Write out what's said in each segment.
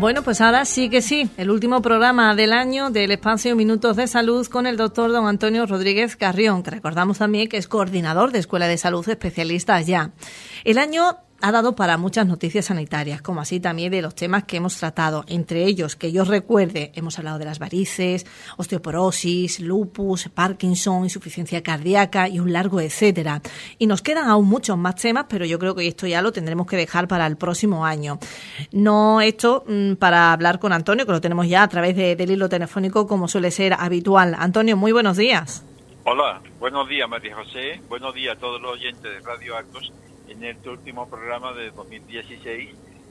Bueno, pues ahora sí que sí, el último programa del año del espacio Minutos de Salud con el doctor don Antonio Rodríguez Carrión, que recordamos también que es coordinador de Escuela de Salud Especialista ya. El año ha dado para muchas noticias sanitarias, como así también de los temas que hemos tratado. Entre ellos, que yo recuerde, hemos hablado de las varices, osteoporosis, lupus, Parkinson, insuficiencia cardíaca y un largo etcétera. Y nos quedan aún muchos más temas, pero yo creo que esto ya lo tendremos que dejar para el próximo año. No esto para hablar con Antonio, que lo tenemos ya a través del hilo telefónico, como suele ser habitual. Antonio, muy buenos días. Hola, buenos días María José, buenos días a todos los oyentes de Radio Arcos en este último programa de 2016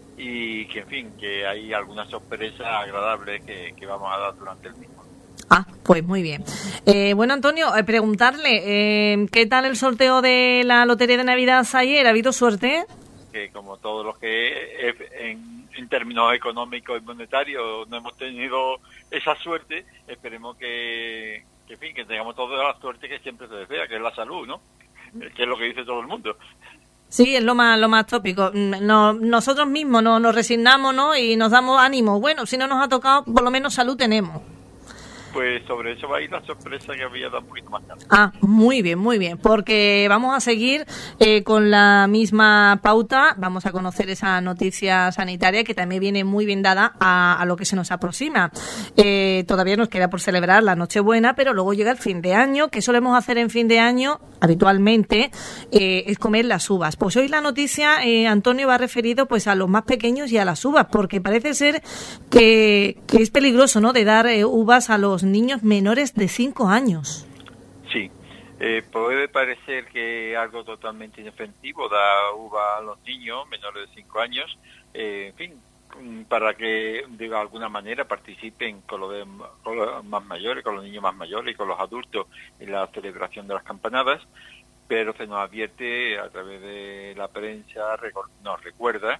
y que en fin, que hay algunas sorpresas agradables que vamos a dar durante el mismo. Pues muy bien. Bueno, Antonio, preguntarle, ¿qué tal el sorteo de la Lotería de Navidad ayer? ¿Ha habido suerte? Que como todos los que en términos económicos y monetarios no hemos tenido esa suerte, esperemos que en fin, que tengamos toda la suerte que siempre se desea, que es la salud, ¿no? Que es lo que dice todo el mundo. Sí, es lo más tópico. Nosotros mismos nos resignamos, ¿no? Y nos damos ánimo. Bueno, si no nos ha tocado, por lo menos salud tenemos. Pues sobre eso va a ir la sorpresa que había dado un poquito más tarde. Muy bien, porque vamos a seguir con la misma pauta, vamos a conocer esa noticia sanitaria que también viene muy bien dada a lo que se nos aproxima. Todavía nos queda por celebrar la Nochebuena, pero luego llega el fin de año, que solemos hacer en fin de año habitualmente, es comer las uvas. Pues hoy la noticia, Antonio, va referido pues a los más pequeños y a las uvas, porque parece ser que es peligroso, ¿no?, de dar uvas a los niños menores de 5 años. Sí, puede parecer que algo totalmente inofensivo da uva a los niños menores de 5 años, en fin, para que de alguna manera participen con los más mayores, con los niños más mayores y con los adultos en la celebración de las campanadas, pero se nos advierte a través de la prensa, nos recuerda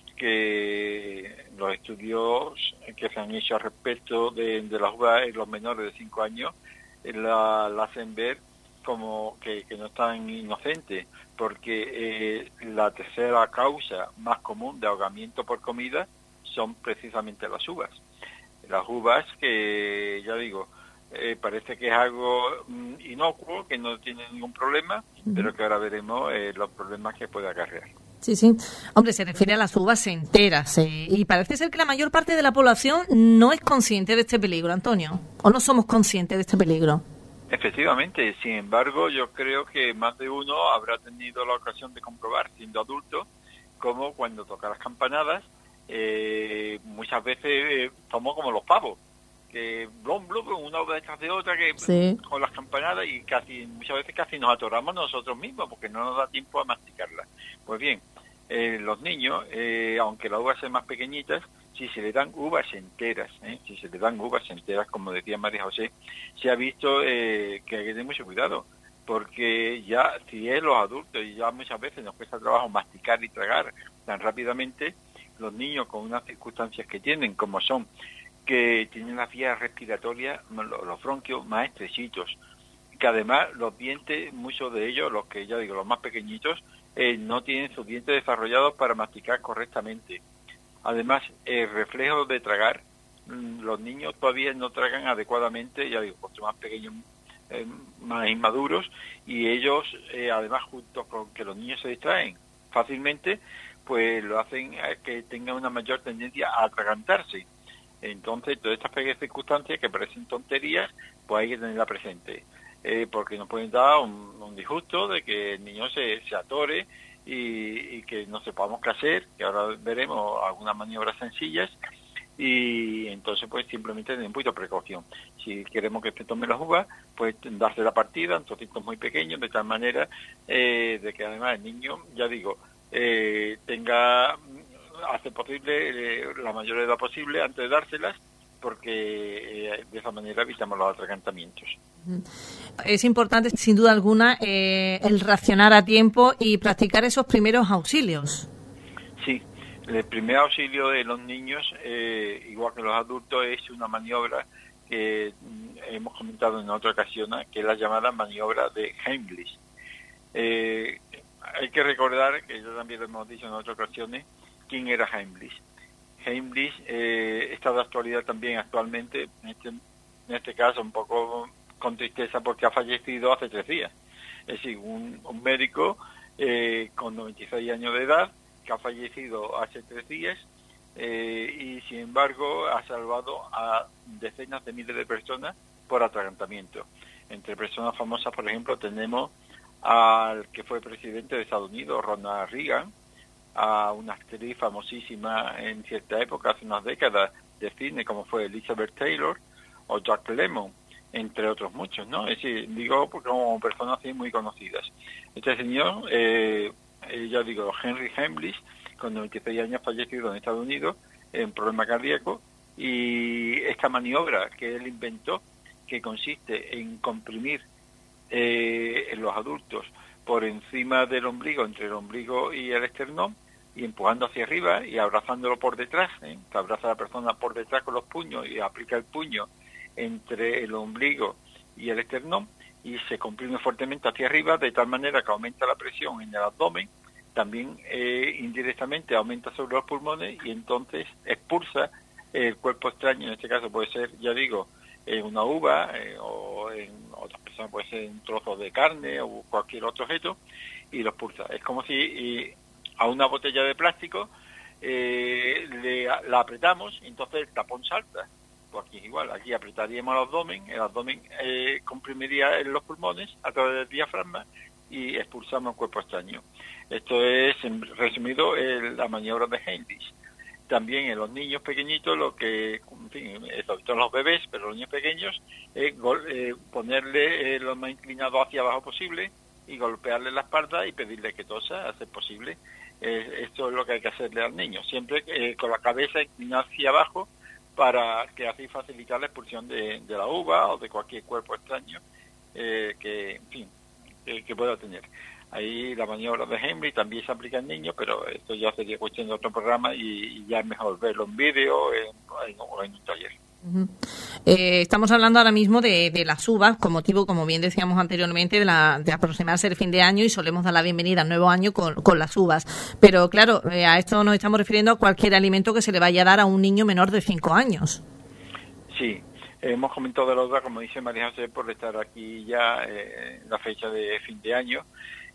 que los estudios que se han hecho al respecto de las uvas en los menores de 5 años la hacen ver como que no es tan inocente, porque la tercera causa más común de ahogamiento por comida son precisamente las uvas. Las uvas que, ya digo, parece que es algo inocuo, que no tiene ningún problema, pero que ahora veremos los problemas que puede acarrear. Sí. Hombre, se refiere a las uvas enteras. Y parece ser que la mayor parte de la población no es consciente de este peligro, Antonio. ¿O no somos conscientes de este peligro? Efectivamente. Sin embargo, yo creo que más de uno habrá tenido la ocasión de comprobar, siendo adulto, como cuando toca las campanadas, muchas veces somos como los pavos, que blum, una uva detrás de otra, que sí, con las campanadas, y muchas veces casi nos atoramos nosotros mismos porque no nos da tiempo a masticarlas. Pues bien, los niños, aunque las uvas sean más pequeñitas, si se le dan uvas enteras, como decía María José, se ha visto que hay que tener mucho cuidado, porque ya si es los adultos y ya muchas veces nos cuesta trabajo masticar y tragar tan rápidamente, los niños con unas circunstancias que tienen, como son que tienen las vías respiratorias, los bronquios más estrechitos, que además los dientes, muchos de ellos, los que ya digo, los más pequeñitos, no tienen sus dientes desarrollados para masticar correctamente. Además, el reflejo de tragar, los niños todavía no tragan adecuadamente, ya digo, porque son más pequeños, más inmaduros, y ellos, además, junto con que los niños se distraen fácilmente, pues lo hacen que tengan una mayor tendencia a atragantarse. Entonces, todas estas pequeñas circunstancias que parecen tonterías, pues hay que tenerla presente, porque nos pueden dar un disgusto de que el niño se atore y que no sepamos qué hacer, que ahora veremos algunas maniobras sencillas, y entonces pues simplemente tener un poquito de precaución. Si queremos que se tome las uvas, pues darse la partida en trocitos muy pequeños, de tal manera de que además el niño, ya digo, tenga, hace posible la mayor edad posible antes de dárselas, porque de esa manera evitamos los atragantamientos. Es importante, sin duda alguna, el reaccionar a tiempo y practicar esos primeros auxilios. Sí, el primer auxilio de los niños, igual que los adultos, es una maniobra que hemos comentado en otra ocasión, que es la llamada maniobra de Heimlich. Hay que recordar, que ya también lo hemos dicho en otras ocasiones, quién era Heimlich. Heimlich está de actualidad también actualmente, en este caso un poco con tristeza porque ha fallecido hace 3 días. Es decir, un médico con 96 años de edad que ha fallecido hace 3 días y sin embargo ha salvado a decenas de miles de personas por atragantamiento. Entre personas famosas, por ejemplo, tenemos al que fue presidente de Estados Unidos, Ronald Reagan, a una actriz famosísima en cierta época, hace unas décadas, de cine, como fue Elizabeth Taylor o Jack Lemmon, entre otros muchos, ¿no? Es decir, digo como personas así muy conocidas. Este señor, ya digo, Henry Heimlich, con 96 años, fallecido en Estados Unidos, en problema cardíaco, y esta maniobra que él inventó, que consiste en comprimir en los adultos por encima del ombligo, entre el ombligo y el esternón, y empujando hacia arriba y abrazándolo por detrás, que abraza a la persona por detrás con los puños y aplica el puño entre el ombligo y el esternón y se comprime fuertemente hacia arriba de tal manera que aumenta la presión en el abdomen, también indirectamente aumenta sobre los pulmones y entonces expulsa el cuerpo extraño. En este caso puede ser, ya digo, una uva o en otras personas puede ser un trozo de carne o cualquier otro objeto y lo expulsa. Es como si a una botella de plástico la apretamos y entonces el tapón salta. Pues aquí es igual, aquí apretaríamos el abdomen comprimiría en los pulmones a través del diafragma y expulsamos el cuerpo extraño. Esto es, en resumido, la maniobra de Heimlich. También en los niños pequeñitos, lo que, en fin, sobre todo en los bebés, pero los niños pequeños, ponerle lo más inclinado hacia abajo posible y golpearle la espalda y pedirle que tosa, a ser posible. Esto es lo que hay que hacerle al niño, siempre con la cabeza inclinada hacia abajo para que así facilitar la expulsión de la uva o de cualquier cuerpo extraño que, en fin, que pueda tener. Ahí la maniobra de Heimlich también se aplica en niños, pero esto ya sería cuestión de otro programa y ya es mejor verlo en vídeo o en un taller. Uh-huh. Estamos hablando ahora mismo de las uvas, con motivo, como bien decíamos anteriormente, de aproximarse el fin de año y solemos dar la bienvenida al nuevo año con las uvas. Pero claro, a esto nos estamos refiriendo a cualquier alimento que se le vaya a dar a un niño menor de 5 años. Sí, hemos comentado de la uva, como dice María José, por estar aquí ya en la fecha de fin de año.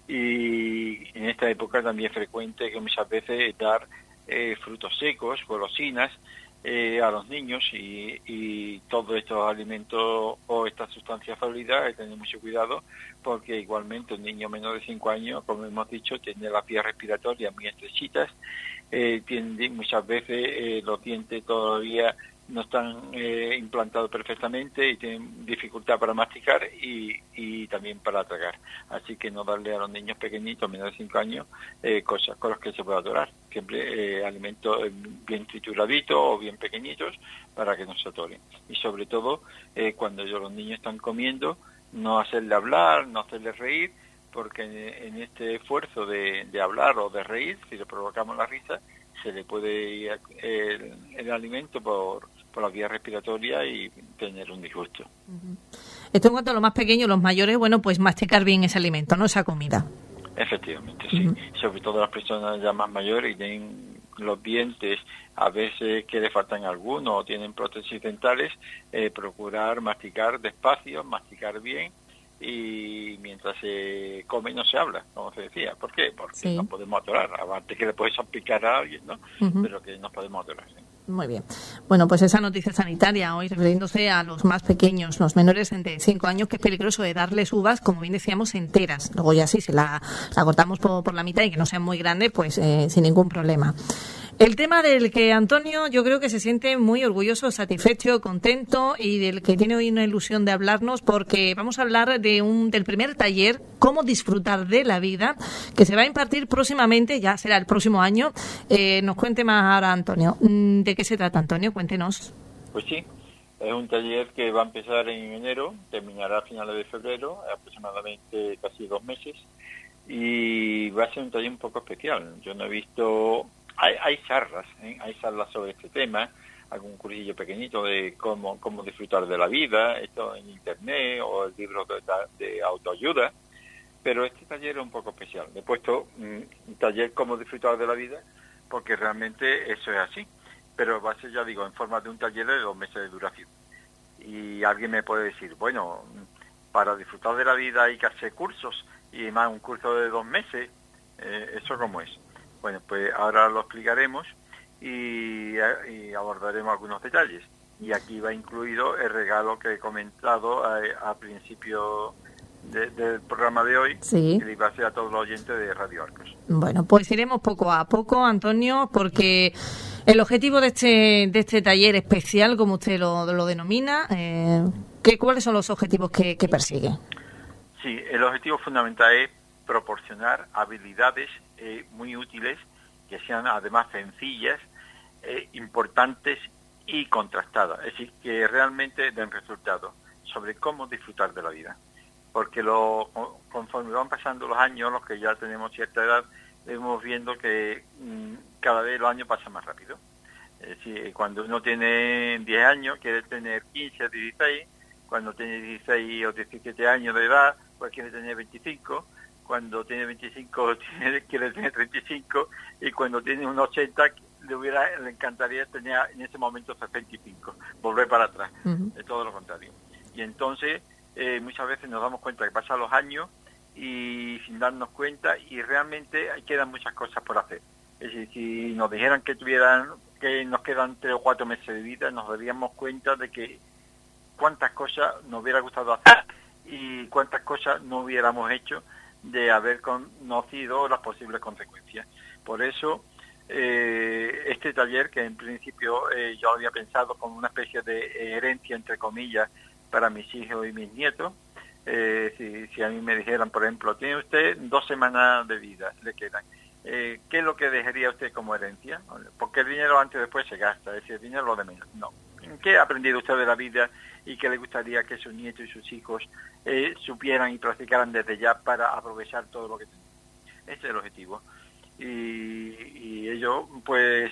Y en esta época también es frecuente que muchas veces dar frutos secos, golosinas a los niños y todos estos alimentos o estas sustancias sólidas hay que tener mucho cuidado porque igualmente un niño menor de 5 años, como hemos dicho, tiene las vías respiratorias muy estrechitas, tiene muchas veces los dientes todavía no están implantados perfectamente y tienen dificultad para masticar y también para tragar. Así que no darle a los niños pequeñitos, menores de 5 años, cosas con las que se pueda atorar. Siempre alimentos bien trituraditos o bien pequeñitos para que no se atoren. Y sobre todo, cuando los niños están comiendo, no hacerle hablar, no hacerle reír, porque en este esfuerzo de hablar o de reír, si le provocamos la risa, se le puede ir el alimento por la vía respiratoria y tener un disgusto. Esto en cuanto a los más pequeños, los mayores, bueno, pues masticar bien ese alimento, ¿no? Esa comida. Efectivamente, sí. Sobre todo las personas ya más mayores y tienen los dientes, a veces que le faltan algunos o tienen prótesis dentales, procurar masticar despacio, masticar bien y mientras se come no se habla, como se decía. ¿Por qué? Porque no podemos atorar, aparte que le puedes salpicar a alguien, ¿no? Pero que no podemos atorar, ¿sí? Muy bien. Bueno, pues esa noticia sanitaria hoy refiriéndose a los más pequeños, los menores de 5 años, que es peligroso de darles uvas, como bien decíamos, enteras. Luego ya sí, si la cortamos por la mitad y que no sea muy grande, pues sin ningún problema. El tema del que Antonio yo creo que se siente muy orgulloso, satisfecho, contento y del que tiene hoy una ilusión de hablarnos porque vamos a hablar del primer taller, Cómo disfrutar de la vida, que se va a impartir próximamente, ya será el próximo año. Nos cuente más ahora Antonio. ¿De qué se trata, Antonio? Cuéntenos. Pues sí, es un taller que va a empezar en enero, terminará a finales de febrero, aproximadamente casi 2 meses, y va a ser un taller un poco especial. Yo no he visto... Hay charlas sobre este tema, algún cursillo pequeñito de cómo disfrutar de la vida, esto en internet o el libro de autoayuda, pero este taller es un poco especial. Le he puesto un taller cómo disfrutar de la vida porque realmente eso es así. pero va a ser, ya digo, en forma de un taller de 2 meses de duración. Y alguien me puede decir, bueno, para disfrutar de la vida hay que hacer cursos, y más un curso de 2 meses, ¿eso cómo es? Bueno, pues ahora lo explicaremos y abordaremos algunos detalles. Y aquí va incluido el regalo que he comentado a principio del programa de hoy, sí, que le iba a hacer a todos los oyentes de Radio Arcos. Bueno, pues iremos poco a poco, Antonio, porque el objetivo de este taller especial, como usted lo denomina, ¿cuáles son los objetivos que persigue? Sí, el objetivo fundamental es proporcionar habilidades muy útiles, que sean además sencillas, importantes y contrastadas, es decir, que realmente den resultados sobre cómo disfrutar de la vida. Porque conforme van pasando los años, los que ya tenemos cierta edad, vemos viendo que cada vez los años pasan más rápido. Es decir, cuando uno tiene 10 años, quiere tener 15 o 16, cuando tiene 16 o 17 años de edad, pues quiere tener 25, cuando tiene 25 quiere tener 35, y cuando tiene unos 80 le encantaría tener en ese momento 65, volver para atrás. Es todo lo contrario. Y entonces muchas veces nos damos cuenta que pasan los años y sin darnos cuenta, y realmente quedan muchas cosas por hacer. Es decir, si nos dijeran que nos quedan 3 o 4 meses de vida, nos daríamos cuenta de que cuántas cosas nos hubiera gustado hacer y cuántas cosas no hubiéramos hecho de haber conocido las posibles consecuencias. Por eso este taller, que en principio yo había pensado como una especie de herencia, entre comillas, para mis hijos y mis nietos, si a mí me dijeran, por ejemplo, tiene usted 2 semanas de vida, le quedan, ¿qué es lo que dejaría usted como herencia? Porque el dinero antes o después se gasta, es decir, el dinero lo de menos. No. ¿Qué ha aprendido usted de la vida y qué le gustaría que sus nietos y sus hijos supieran y practicaran desde ya para aprovechar todo lo que tienen? Ese es el objetivo. Y ellos, pues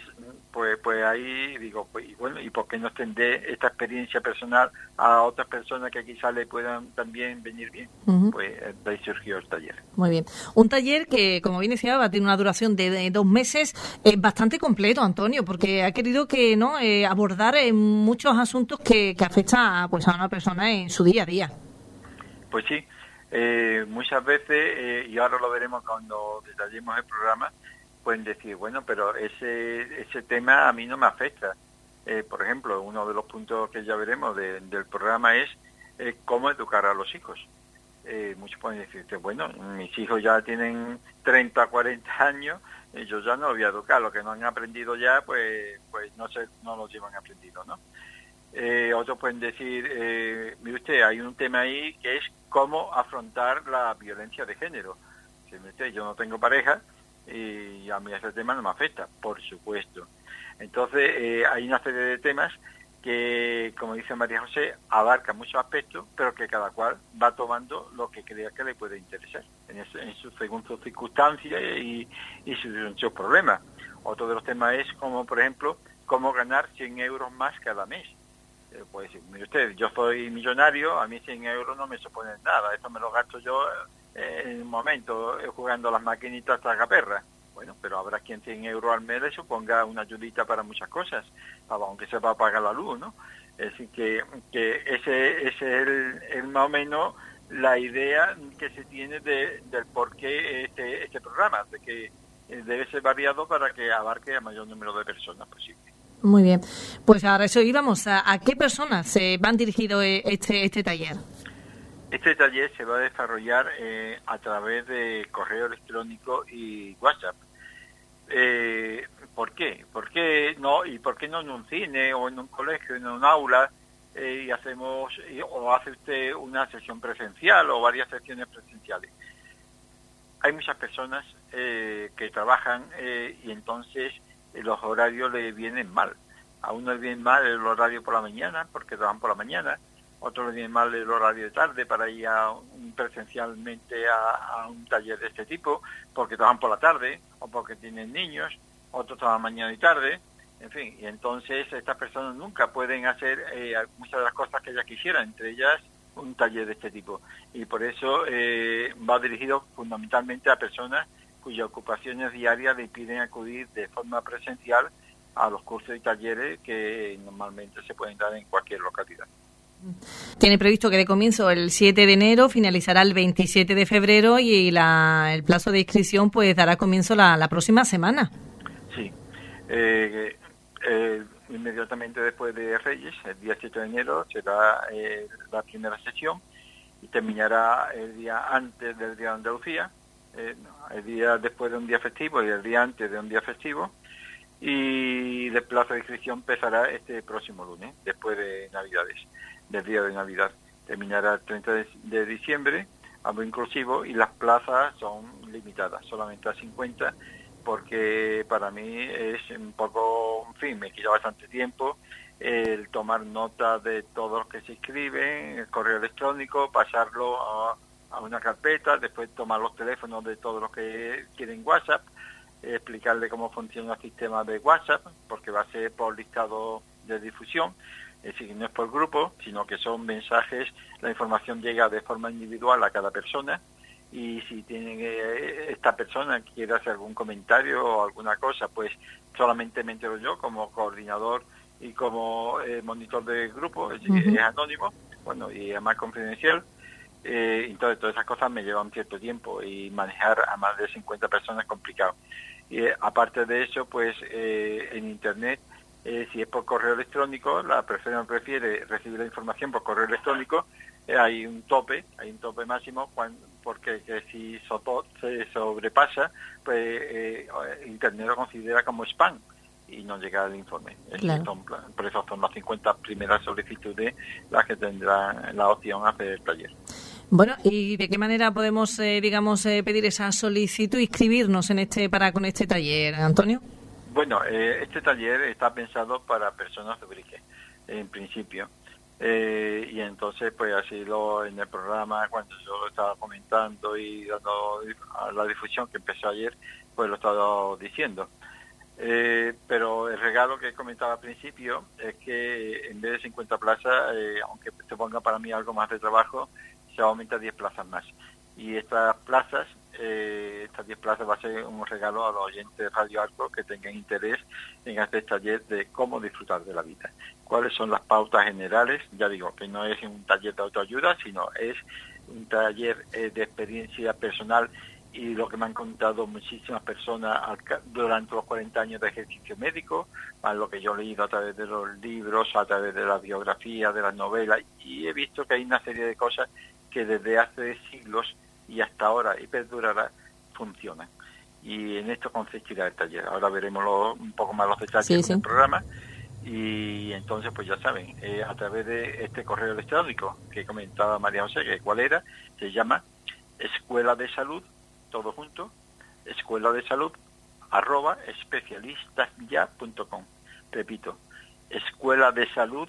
ahí digo, pues, y bueno, ¿y por qué no extender esta experiencia personal a otras personas que quizás le puedan también venir bien? Pues de ahí surgió el taller. Muy bien. Un taller que, como bien decía, va a tener una duración de 2 meses, bastante completo, Antonio, porque ha querido que abordar muchos asuntos que afectan pues, a una persona en su día a día. Pues sí. Muchas veces, y ahora lo veremos cuando detallemos el programa, pueden decir, bueno, pero ese tema a mí no me afecta. Por ejemplo, uno de los puntos que ya veremos del programa es cómo educar a los hijos. Muchos pueden decirte, bueno, mis hijos ya tienen 30, 40 años, yo ya no los voy a educar, lo que no han aprendido ya, pues no lo llevan aprendido, ¿no? Otros pueden decir, mire usted, hay un tema ahí que es cómo afrontar la violencia de género. Si mire usted, yo no tengo pareja y a mí ese tema no me afecta, por supuesto. Entonces hay una serie de temas que, como dice María José, abarca muchos aspectos, pero que cada cual va tomando lo que crea que le puede interesar, según sus circunstancias y sus problemas. Otro de los temas es como, por ejemplo, cómo ganar 100 euros más cada mes. Puede decir, mire usted, yo soy millonario, a mí 100 euros no me suponen nada, eso me lo gasto yo en un momento jugando a las maquinitas tragaperras. Bueno, pero habrá quien 100 euros al mes le suponga una ayudita para muchas cosas, aunque se va a pagar la luz, ¿no? Es decir, que ese es el más o menos la idea que se tiene del por qué este programa, de que debe ser variado para que abarque a mayor número de personas posible. Muy bien. Pues ahora eso íbamos. ¿A qué personas se van dirigido este taller? Este taller se va a desarrollar a través de correo electrónico y WhatsApp. ¿Por qué? ¿Por qué no en un cine o en un colegio, en un aula y o hace usted una sesión presencial o varias sesiones presenciales? Hay muchas personas que trabajan y entonces los horarios le vienen mal. A uno le viene mal el horario por la mañana porque trabajan por la mañana, otro le viene mal el horario de tarde para ir presencialmente a un taller de este tipo porque trabajan por la tarde o porque tienen niños, otros trabajan mañana y tarde, en fin, y entonces estas personas nunca pueden hacer muchas de las cosas que ellas quisieran, entre ellas un taller de este tipo, y por eso va dirigido fundamentalmente a personas cuyas ocupaciones diarias le impiden acudir de forma presencial a los cursos y talleres que normalmente se pueden dar en cualquier localidad. Tiene previsto que de comienzo el 7 de enero, finalizará el 27 de febrero y el plazo de inscripción pues dará comienzo la próxima semana. Sí. Inmediatamente después de Reyes, el día 7 de enero, será la primera sesión y terminará el día antes del Día de Andalucía, el día después de un día festivo y el día antes de un día festivo. Y el plazo de inscripción empezará este próximo lunes, después de Navidades, del día de Navidad. Terminará el 30 de diciembre, algo inclusivo, y las plazas son limitadas, solamente a 50, porque para mí es un poco, en fin, me quita bastante tiempo el tomar nota de todos los que se inscriben, el correo electrónico, pasarlo a una carpeta, después tomar los teléfonos de todos los que quieren WhatsApp, explicarle cómo funciona el sistema de WhatsApp, porque va a ser por listado de difusión, es decir, no es por grupo, sino que son mensajes, la información llega de forma individual a cada persona, y si tienen esta persona quiere hacer algún comentario o alguna cosa, pues solamente me entero yo como coordinador y como monitor de grupo, es decir, es anónimo, bueno, y además confidencial. Entonces todas esas cosas me llevan cierto tiempo y manejar a más de 50 personas es complicado. Y aparte de eso, pues en Internet, si es por correo electrónico, la persona prefiere recibir la información por correo electrónico, hay un tope máximo, porque si se sobrepasa, pues Internet lo considera como spam y no llega al informe. Claro. Por eso son las 50 primeras solicitudes las que tendrán la opción a hacer el taller. Bueno, ¿y de qué manera podemos, pedir esa solicitud, inscribirnos con este taller, Antonio? Bueno, este taller está pensado para personas de Ubrique, en principio. Y entonces, pues así en el programa, cuando yo lo estaba comentando y dando a la difusión que empezó ayer, pues lo he estado diciendo. Pero el regalo que comentaba al principio es que en vez de 50 plazas, aunque se ponga para mí algo más de trabajo, se aumenta 10 plazas más. Y estas 10 plazas va a ser un regalo a los oyentes de Radio Arco que tengan interés en este taller de cómo disfrutar de la vida. ¿Cuáles son las pautas generales? Ya digo, que no es un taller de autoayuda, sino es un taller de experiencia personal y lo que me han contado muchísimas personas durante los 40 años de ejercicio médico, más lo que yo he leído a través de los libros, a través de la biografía, de las novelas, y he visto que hay una serie de cosas que desde hace siglos y hasta ahora, y perdurará, funcionan. Y en esto consistirá el taller. Ahora veremos un poco más los detalles del programa. Y entonces, pues ya saben, a través de este correo electrónico que comentaba María José, que cuál era, se llama Escuela de Salud, todo junto, Escuela de Salud, @especialistasya.com. Repito, Escuela de Salud,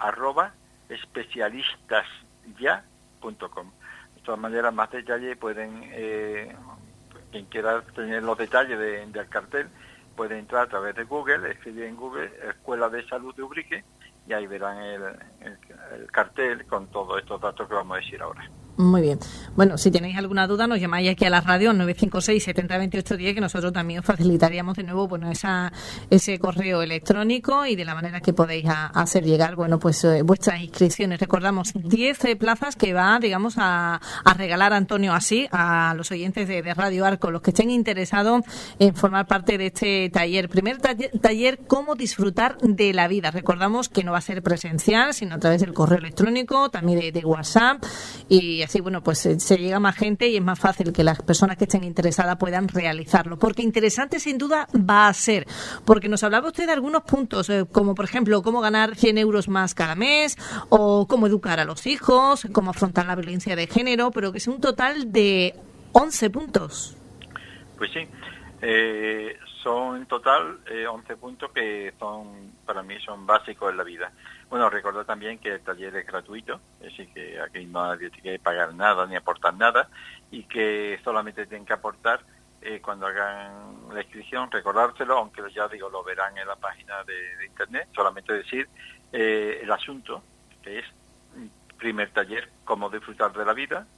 @especialistasya.com. De todas maneras, más detalles pueden, quien quiera tener los detalles del cartel, puede entrar a través de Google, escribir en Google Escuela de Salud de Ubrique y ahí verán el cartel con todos estos datos que vamos a decir ahora. Muy bien. Bueno, si tenéis alguna duda, nos llamáis aquí a la radio 956 70 28 10, que nosotros también os facilitaríamos de nuevo ese correo electrónico y de la manera que podéis hacer llegar vuestras inscripciones. Recordamos 10 plazas que va, a regalar Antonio así a los oyentes de Radio Arco, los que estén interesados en formar parte de este taller. Primer taller, cómo disfrutar de la vida. Recordamos que no va a ser presencial, sino a través del correo electrónico, también de WhatsApp, y así, se llega más gente y es más fácil que las personas que estén interesadas puedan realizarlo. Porque interesante, sin duda, va a ser. Porque nos hablaba usted de algunos puntos, como por ejemplo, cómo ganar 100 euros más cada mes, o cómo educar a los hijos, cómo afrontar la violencia de género, pero que es un total de 11 puntos. Pues sí, son en total 11 puntos que para mí son básicos en la vida. Bueno, recordar también que el taller es gratuito, es decir, que aquí nadie tiene que pagar nada ni aportar nada y que solamente tienen que aportar cuando hagan la inscripción, recordárselo, aunque ya digo, lo verán en la página de Internet, solamente decir el asunto, que es primer taller, cómo disfrutar de la vida,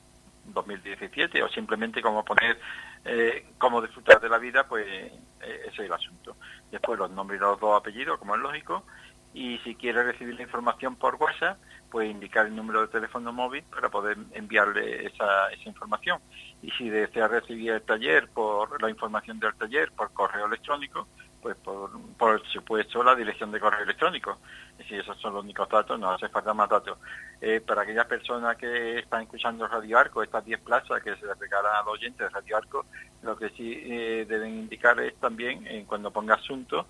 2017, o simplemente cómo poner, cómo disfrutar de la vida, pues ese es el asunto. Después los nombres y los dos apellidos, como es lógico, y si quiere recibir la información por WhatsApp, pues indicar el número de teléfono móvil para poder enviarle esa información. Y si desea recibir el taller, por la información del taller por correo electrónico, pues por supuesto la dirección de correo electrónico. Es decir, esos son los únicos datos, no hace falta más datos. Para aquellas personas que están escuchando Radio Arco, estas 10 plazas que se les regalan a los oyentes de Radio Arco, lo que sí deben indicar es también, cuando ponga asunto,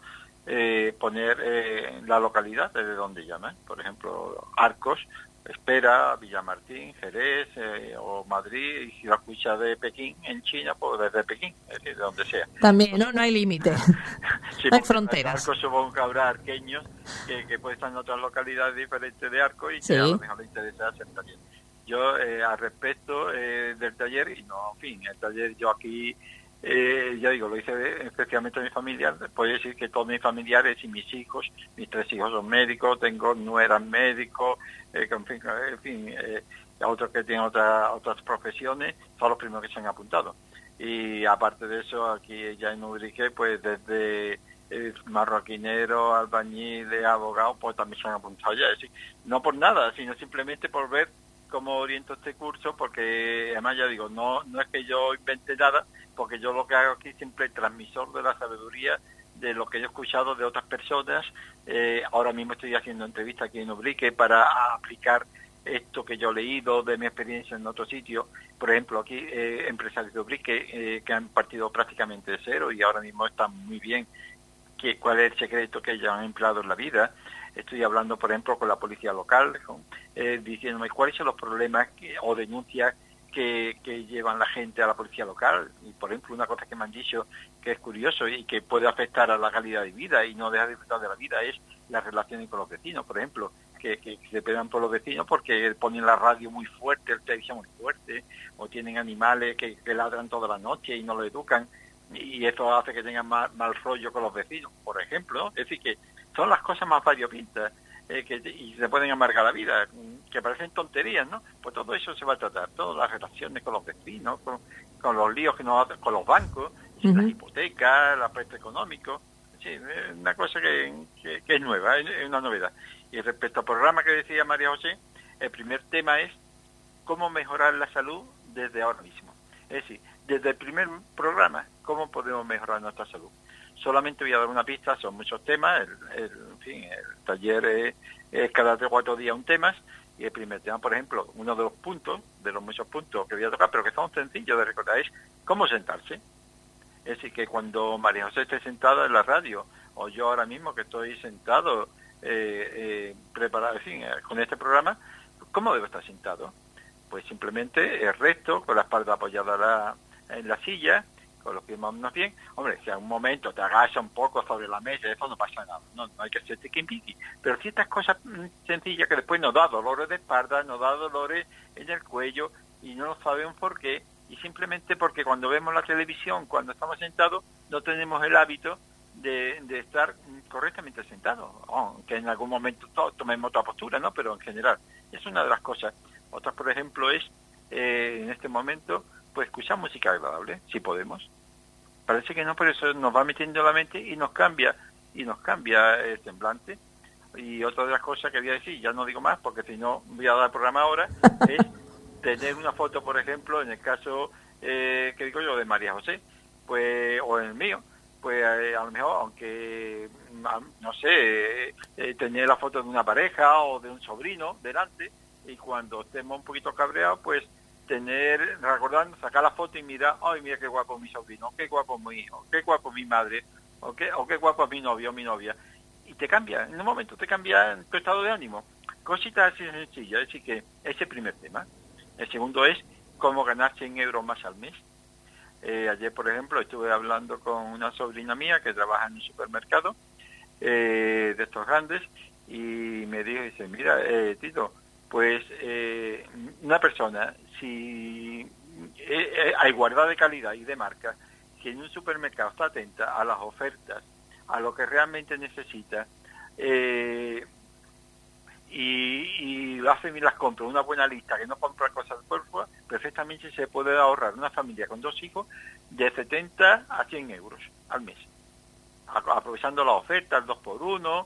poner la localidad desde donde llaman. Por ejemplo, Arcos, Espera, Villamartín, Jerez o Madrid, y si lo escucha de Pekín en China, pues desde Pekín, es decir, de donde sea. También, no hay límite, sí, no hay fronteras. Arcos supongo que habrá arqueños que pueden estar en otras localidades diferentes de Arcos y sí, que a lo mejor les interesa hacer taller. Yo, al respecto del taller, y no, en fin, el taller yo aquí, ya digo, lo hice especialmente a mi familia. Puedo decir que todos mis familiares y mis 3 hijos son médicos, tengo nueras médicos, en fin, otros que tienen otras profesiones, son los primeros que se han apuntado. Y aparte de eso, aquí ya en Ubrique, pues desde marroquinero, albañiles, abogados, pues también se han apuntado ya. Es decir, no por nada, sino simplemente por ver cómo oriento este curso, porque además ya digo, no es que yo invente nada, porque yo lo que hago aquí siempre es transmisor de la sabiduría de lo que yo he escuchado de otras personas. Ahora mismo estoy haciendo entrevistas aquí en Ubrique para aplicar esto que yo he leído de mi experiencia en otro sitio. Por ejemplo, aquí empresarios de Ubrique que han partido prácticamente de cero y ahora mismo están muy bien. ¿Cuál es el secreto que ellos han empleado en la vida? Estoy hablando, por ejemplo, con la policía local, diciéndome cuáles son los problemas o denuncias que llevan la gente a la policía local. Y, por ejemplo, una cosa que me han dicho que es curioso y que puede afectar a la calidad de vida y no deja de disfrutar de la vida es las relaciones con los vecinos. Por ejemplo, que se pegan por los vecinos porque ponen la radio muy fuerte, el televisión muy fuerte, o tienen animales que ladran toda la noche y no lo educan, y eso hace que tengan mal rollo con los vecinos, por ejemplo, ¿no? Es decir, que son las cosas más variopintas y se pueden amargar la vida, que parecen tonterías, ¿no? Pues todo eso se va a tratar, todas las relaciones con los vecinos, con los líos que nos hacen con los bancos, las hipotecas, el aspecto económico. Sí, es una cosa que es nueva, es una novedad. Y respecto al programa que decía María José, el primer tema es cómo mejorar la salud desde ahora mismo. Es decir, desde el primer programa, cómo podemos mejorar nuestra salud. Solamente voy a dar una pista, son muchos temas, el taller es cada 3 o 4 días un tema, y el primer tema, por ejemplo, uno de los puntos, de los muchos puntos que voy a tocar, pero que son sencillos de recordar, es cómo sentarse. Es decir, que cuando María José esté sentada en la radio, o yo ahora mismo que estoy sentado, preparado, en fin, con este programa, ¿cómo debo estar sentado? Pues simplemente recto, con la espalda apoyada en la silla, con los pies más o menos bien. Hombre, si a un momento te agacha un poco sobre la mesa, eso no pasa nada, no hay que ser tiquimpiqui. Pero ciertas cosas sencillas que después nos da dolores de espalda, nos da dolores en el cuello, y no sabemos por qué, y simplemente porque cuando vemos la televisión, cuando estamos sentados, no tenemos el hábito de estar correctamente sentados, aunque en algún momento tomemos otra postura, ¿no? Pero en general, es una de las cosas. Otra, por ejemplo, es, en este momento, pues escuchar música agradable, si podemos. Parece que no, pero eso nos va metiendo en la mente y nos cambia el semblante. Y otra de las cosas que voy a decir, ya no digo más, porque si no voy a dar el programa ahora, es tener una foto, por ejemplo, en el caso que digo yo de María José, pues, o en el mío, pues a lo mejor, aunque, no sé, tener la foto de una pareja o de un sobrino delante, y cuando estemos un poquito cabreados, pues recordando, sacar la foto y mirar, ay, mira qué guapo mi sobrino, qué guapo mi hijo, qué guapo mi madre, o qué guapo es mi novio o mi novia. Y te cambia, en un momento te cambia tu estado de ánimo. Cositas así sencillas, así que ese es el primer tema. El segundo es cómo ganar 100 euros más al mes. Ayer, por ejemplo, estuve hablando con una sobrina mía que trabaja en un supermercado de estos grandes, y me dice, mira, Tito, pues una persona, si hay igualdad de calidad y de marca, si en un supermercado está atenta a las ofertas, a lo que realmente necesita, y hace bien las compras, una buena lista, que no compra cosas por fuera, perfectamente se puede ahorrar una familia con 2 hijos de 70 a 100 euros al mes, aprovechando las ofertas, el 2x1,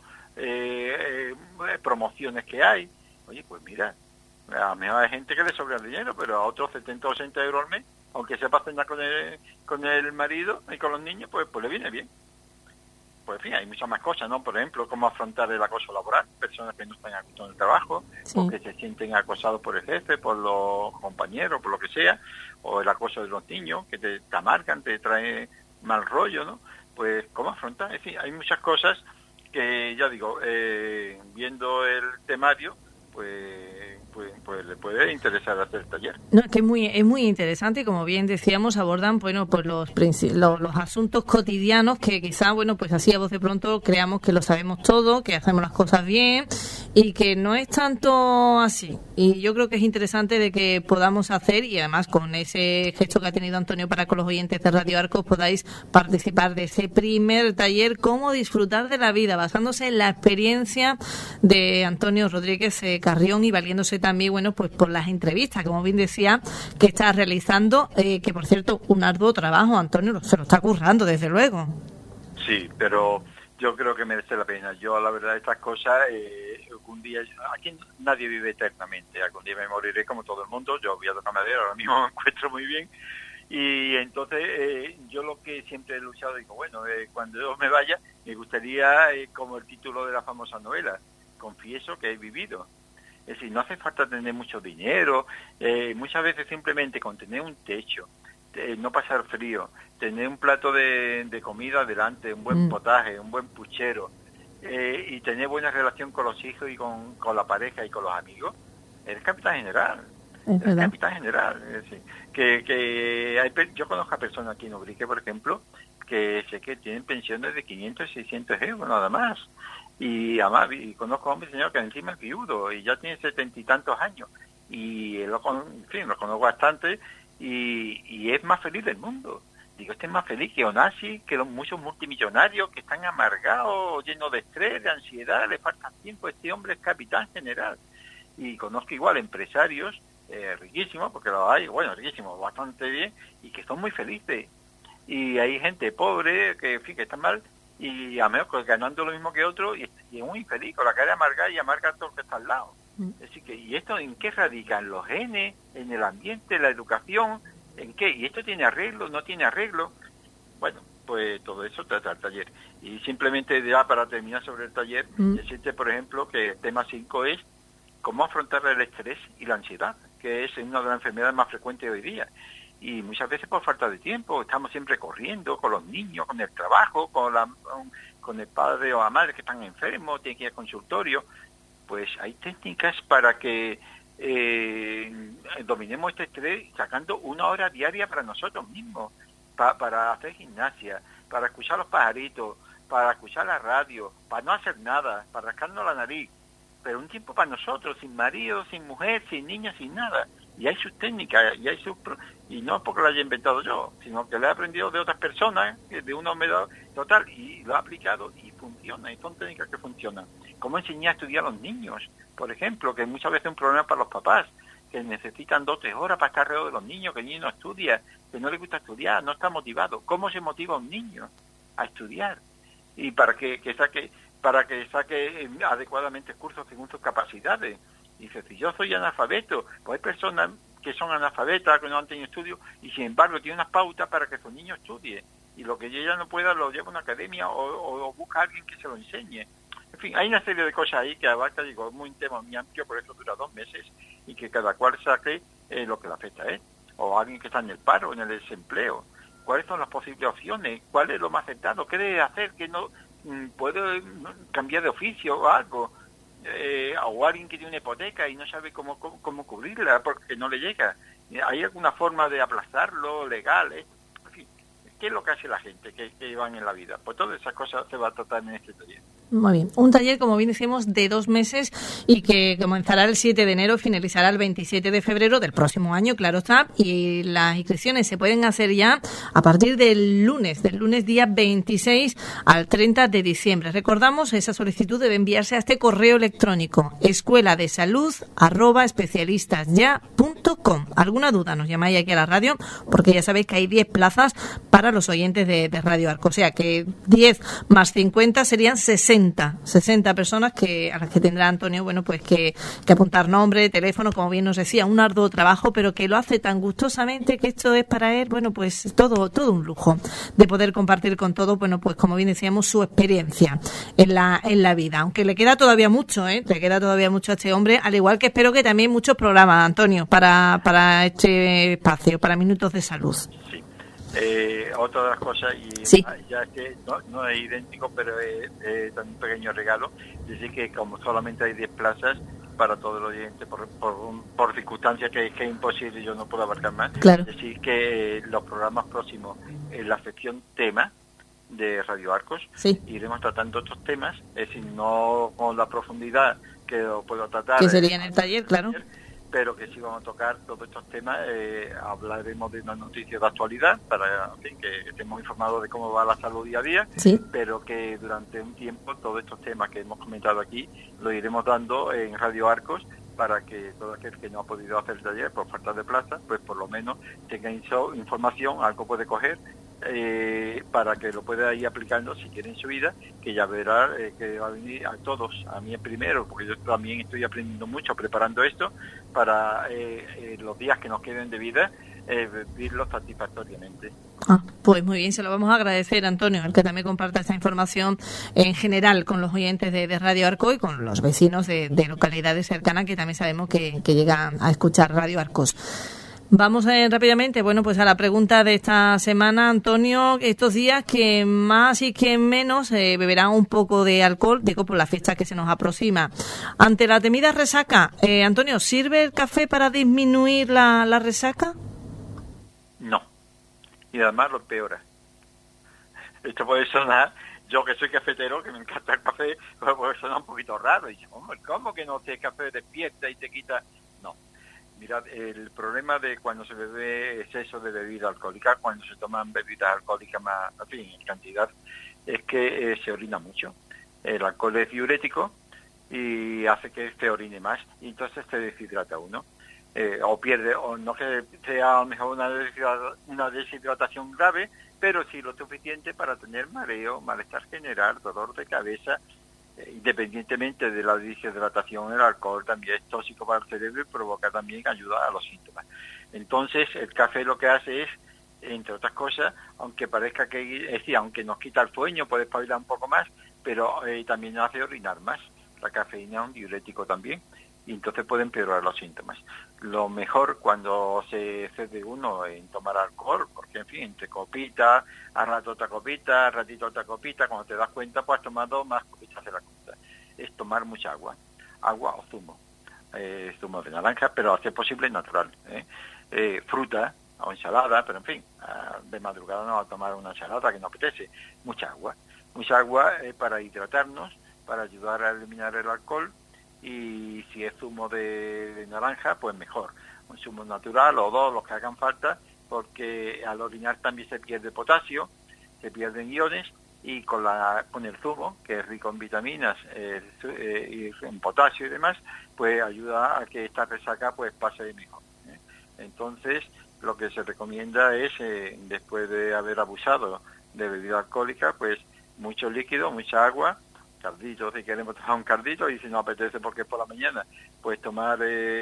promociones que hay. Oye, pues mira, a lo mejor hay gente que le sobra el dinero, pero a otros 70 o 80 euros al mes, aunque sepa cenar con el marido y con los niños, pues le viene bien. Pues en fin, hay muchas más cosas, ¿no? Por ejemplo, cómo afrontar el acoso laboral, personas que no están a gusto en el trabajo, sí, o que se sienten acosados por el jefe, por los compañeros, por lo que sea, o el acoso de los niños, que te amargan, te trae mal rollo, ¿no? Pues cómo afrontar, en fin, hay muchas cosas que, ya digo, viendo el temario, pues le puede interesar hacer el taller. No, es que es muy interesante y, como bien decíamos, abordan, bueno, pues los asuntos cotidianos que quizá, bueno, pues así a voz de pronto creamos que lo sabemos todo, que hacemos las cosas bien y que no es tanto así. Y yo creo que es interesante de que podamos hacer, y además con ese gesto que ha tenido Antonio para con los oyentes de Radio Arcos, podáis participar de ese primer taller, cómo disfrutar de la vida, basándose en la experiencia de Antonio Rodríguez Carrión y valiéndose también, bueno, pues por las entrevistas, como bien decía, que está realizando, que por cierto, un arduo trabajo. Antonio se lo está currando, desde luego. Sí, pero yo creo que merece la pena. Yo, la verdad, estas cosas, algún día, aquí nadie vive eternamente, algún día me moriré como todo el mundo. Yo voy a tocar madera, ahora mismo me encuentro muy bien, y entonces yo lo que siempre he luchado, digo, bueno, cuando yo me vaya, me gustaría, como el título de la famosa novela, confieso que he vivido. Es decir, no hace falta tener mucho dinero, muchas veces simplemente con tener un techo, no pasar frío, tener un plato de comida delante, un buen potaje, un buen puchero, y tener buena relación con los hijos y con la pareja y con los amigos, eres capitán general. Es capitán general. Es decir, yo conozco a personas aquí en Ubrique, por ejemplo, que sé que tienen pensiones de 500 y 600 euros nada más. Y además, y conozco a un señor que encima es viudo y ya tiene 70 y tantos años. Y en fin, lo conozco bastante y es más feliz del mundo. Digo, este es más feliz que Onassi, que los muchos multimillonarios que están amargados, llenos de estrés, de ansiedad, le falta tiempo. Este hombre es capitán general. Y conozco igual empresarios riquísimos, porque los hay, bueno, riquísimos, bastante bien, y que son muy felices. Y hay gente pobre que, en fin, que está mal, y a menos que ganando lo mismo que otro, y es muy infeliz, con la cara amargada y amarga a todo lo que está al lado. Es decir, que, ¿y esto en qué radica? ¿En los genes? ¿En el ambiente? ¿La educación? ¿En qué? ¿Y esto tiene arreglo? ¿No tiene arreglo? Bueno, pues todo eso trata el taller. Y simplemente ya para terminar sobre el taller, decirte, por ejemplo, que el tema 5 es cómo afrontar el estrés y la ansiedad, que es una de las enfermedades más frecuentes hoy día. Y muchas veces por falta de tiempo, estamos siempre corriendo con los niños, con el trabajo, con el padre o la madre que están enfermos, tienen que ir al consultorio. Pues hay técnicas para que dominemos este estrés sacando 1 hora diaria para nosotros mismos, para hacer gimnasia, para escuchar los pajaritos, para escuchar la radio, para no hacer nada, para rascarnos la nariz, pero un tiempo para nosotros, sin marido, sin mujer, sin niña, sin nada. Y hay sus técnicas, y no es porque lo haya inventado yo, sino que lo he aprendido de otras personas, de una humedad total, y lo he aplicado y funciona, y son técnicas que funcionan. ¿Cómo enseñar a estudiar a los niños? Por ejemplo, que muchas veces es un problema para los papás, que necesitan 2 o 3 horas para estar alrededor de los niños, que el niño no estudia, que no le gusta estudiar, no está motivado. ¿Cómo se motiva a un niño a estudiar? Y para que saque adecuadamente cursos según sus capacidades. Dice, si yo soy analfabeto, pues hay personas que son analfabetas, que no han tenido estudio, y sin embargo tiene unas pautas para que su niño estudie, y lo que ella no pueda lo lleva a una academia o busca a alguien que se lo enseñe. En fin, hay una serie de cosas ahí que abarca, digo, es un tema muy amplio, por eso dura 2 meses, y que cada cual saque lo que le afecta a él, o alguien que está en el paro, en el desempleo. ¿Cuáles son las posibles opciones? ¿Cuál es lo más aceptado? ¿Qué debe hacer? ¿Qué no puede cambiar de oficio o algo? O alguien que tiene una hipoteca y no sabe cómo cubrirla porque no le llega. ¿Hay alguna forma de aplazarlo, legal? En fin, ¿qué es lo que hace la gente que van en la vida? Pues todas esas cosas se va a tratar en este taller. Muy bien. Un taller, como bien decimos, de 2 meses y que comenzará el 7 de enero, finalizará el 27 de febrero del próximo año, claro está. Y las inscripciones se pueden hacer ya a partir del lunes día 26 al 30 de diciembre. Recordamos, esa solicitud debe enviarse a este correo electrónico, escueladesalud@especialistasya.com. ¿Alguna duda? Nos llamáis aquí a la radio, porque ya sabéis que hay 10 plazas para los oyentes de Radio Arco. O sea que 10 más 50 serían 60 personas a las que tendrá Antonio, bueno, pues que apuntar nombre, teléfono, como bien nos decía, un arduo trabajo, pero que lo hace tan gustosamente que esto es para él, bueno, pues todo un lujo de poder compartir con todos, bueno, pues como bien decíamos, su experiencia en la vida. Aunque le queda todavía mucho, le queda todavía mucho a este hombre, al igual que espero que también muchos programas, Antonio, para este espacio, para Minutos de Salud. Sí. Otra de las cosas, y sí, ya que no es idéntico, pero es también un pequeño regalo, decir que como solamente hay 10 plazas para todos los oyentes, por circunstancias que es imposible, yo no puedo abarcar más, claro. Decir que los programas próximos, en la sección tema de Radio Arcos, sí, iremos tratando estos temas, es decir, no con la profundidad que lo puedo tratar, que sería en el taller, claro, pero que sí vamos a tocar todos estos temas. Hablaremos de una noticia de actualidad para, en fin, que estemos informados de cómo va la salud día a día, sí, pero que durante un tiempo todos estos temas que hemos comentado aquí lo iremos dando en Radio Arcos, para que todo aquel que no ha podido hacer el taller por falta de plaza, pues por lo menos tenga información, algo puede coger, para que lo pueda ir aplicando si quiere en su vida, que ya verá que va a venir a todos, a mí primero, porque yo también estoy aprendiendo mucho preparando esto para los días que nos queden de vida, vivirlo satisfactoriamente. Pues muy bien, se lo vamos a agradecer, Antonio, el que también comparta esta información en general con los oyentes de Radio Arco y con los vecinos de localidades cercanas que también sabemos que llegan a escuchar Radio Arcos. Vamos rápidamente, bueno, pues a la pregunta de esta semana, Antonio. Estos días, que más y que menos beberán un poco de alcohol, digo por la fiesta que se nos aproxima. Ante la temida resaca, Antonio, ¿sirve el café para disminuir la resaca? No, y además lo empeora. Esto puede sonar, yo que soy cafetero, que me encanta el café, puede sonar un poquito raro. Y ¿cómo que no te café despierta y te quita? No. Mirad, el problema de cuando se bebe exceso de bebida alcohólica, cuando se toman bebidas alcohólicas más, en fin, en cantidad, es que se orina mucho. El alcohol es diurético y hace que se orine más, y entonces se deshidrata uno. O pierde, o no que sea a lo mejor una deshidratación grave, pero sí lo suficiente para tener mareo, malestar general, dolor de cabeza. Independientemente de la deshidratación, el alcohol también es tóxico para el cerebro y provoca también, ayuda a los síntomas. Entonces, el café lo que hace es, entre otras cosas, aunque parezca que, es decir, aunque nos quita el sueño, puede espabilar un poco más, pero también nos hace orinar más. La cafeína es un diurético también, y entonces puede empeorar los síntomas. Lo mejor cuando se excede uno en tomar alcohol, porque en fin, entre copitas, a rato otra copita, a ratito otra copita, cuando te das cuenta, pues has tomado más copitas de la cuenta. Es tomar mucha agua o zumo, zumo de naranja, pero a ser posible natural. Fruta o ensalada, pero en fin, de madrugada no va a tomar una ensalada que no apetece. Mucha agua para hidratarnos, para ayudar a eliminar el alcohol. Y si es zumo de naranja, pues mejor. Un zumo natural o dos, los que hagan falta, porque al orinar también se pierde potasio, se pierden iones, y con el zumo, que es rico en vitaminas y en potasio y demás, pues ayuda a que esta resaca pues pase mejor. Entonces, lo que se recomienda es, después de haber abusado de bebida alcohólica, pues mucho líquido, mucha agua, cardito, si queremos tomar un cardito, y si no apetece porque es por la mañana, pues tomar,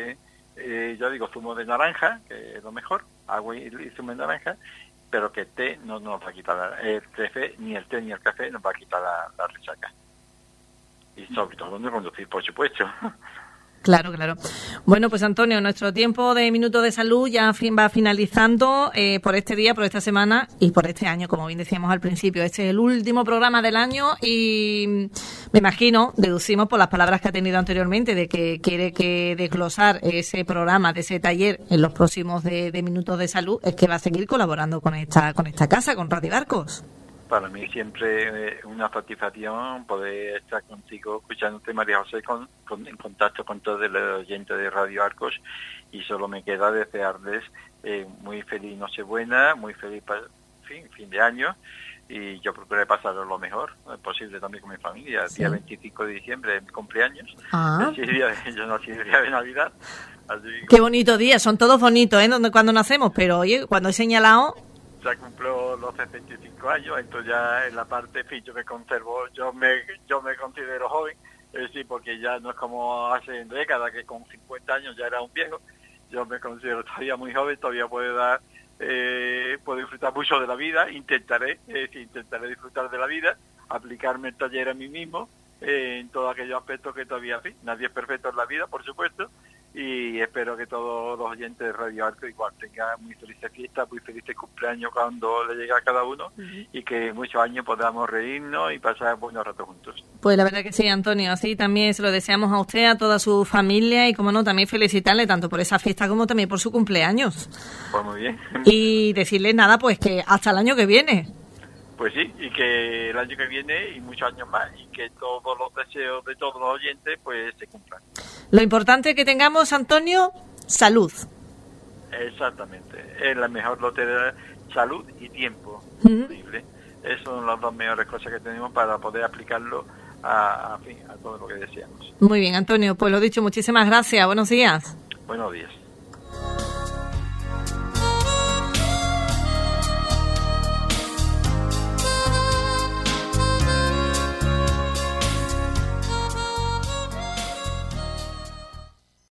zumo de naranja, que es lo mejor, agua y zumo de naranja, pero que el té no nos va a quitar el café, ni el té ni el café nos va a quitar la resaca. Y sobre todo no conducir, por supuesto. Claro. Bueno, pues Antonio, nuestro tiempo de Minutos de Salud ya va finalizando por este día, por esta semana y por este año, como bien decíamos al principio. Este es el último programa del año y me imagino, deducimos por las palabras que ha tenido anteriormente, de que quiere que desglosar ese programa, de ese taller en los próximos de Minutos de Salud, es que va a seguir colaborando con esta casa, con Radio Arcos. Para mí siempre una satisfacción poder estar contigo, escuchándote, María José, en contacto con todos los oyentes de Radio Arcos, y solo me queda desearles muy feliz Nochebuena, muy feliz fin de año, y yo procuré pasarlo lo mejor posible también con mi familia. El día 25 de diciembre es mi cumpleaños, yo nací el día de Navidad. Así que, qué bonito día, son todos bonitos, cuando nacemos, pero oye, cuando he señalado... ya cumplo los 65 años, entonces ya en la parte, en fin, yo me conservo, yo me considero joven, es decir, porque ya no es como hace décadas que con 50 años ya era un viejo. Yo me considero todavía muy joven, todavía puedo disfrutar mucho de la vida, intentaré disfrutar de la vida, aplicarme el taller a mí mismo, en todos aquellos aspectos que todavía, en fin, nadie es perfecto en la vida, por supuesto, y espero que todos los oyentes de Radio Arco igual tengan muy felices fiestas, muy felices cumpleaños cuando le llegue a cada uno, y que muchos años podamos reírnos y pasar buenos ratos juntos. Pues la verdad que sí, Antonio, así también se lo deseamos a usted, a toda su familia, y como no, también felicitarle tanto por esa fiesta como también por su cumpleaños. Pues muy bien. Y decirle nada, pues que hasta el año que viene. Pues sí, y que el año que viene y muchos años más, y que todos los deseos de todos los oyentes pues se cumplan. Lo importante es que tengamos, Antonio, salud. Exactamente, es la mejor lotería, salud y tiempo disponible. Esas son las dos mejores cosas que tenemos para poder aplicarlo a todo lo que deseamos. Muy bien, Antonio, pues lo dicho, muchísimas gracias, buenos días. Buenos días.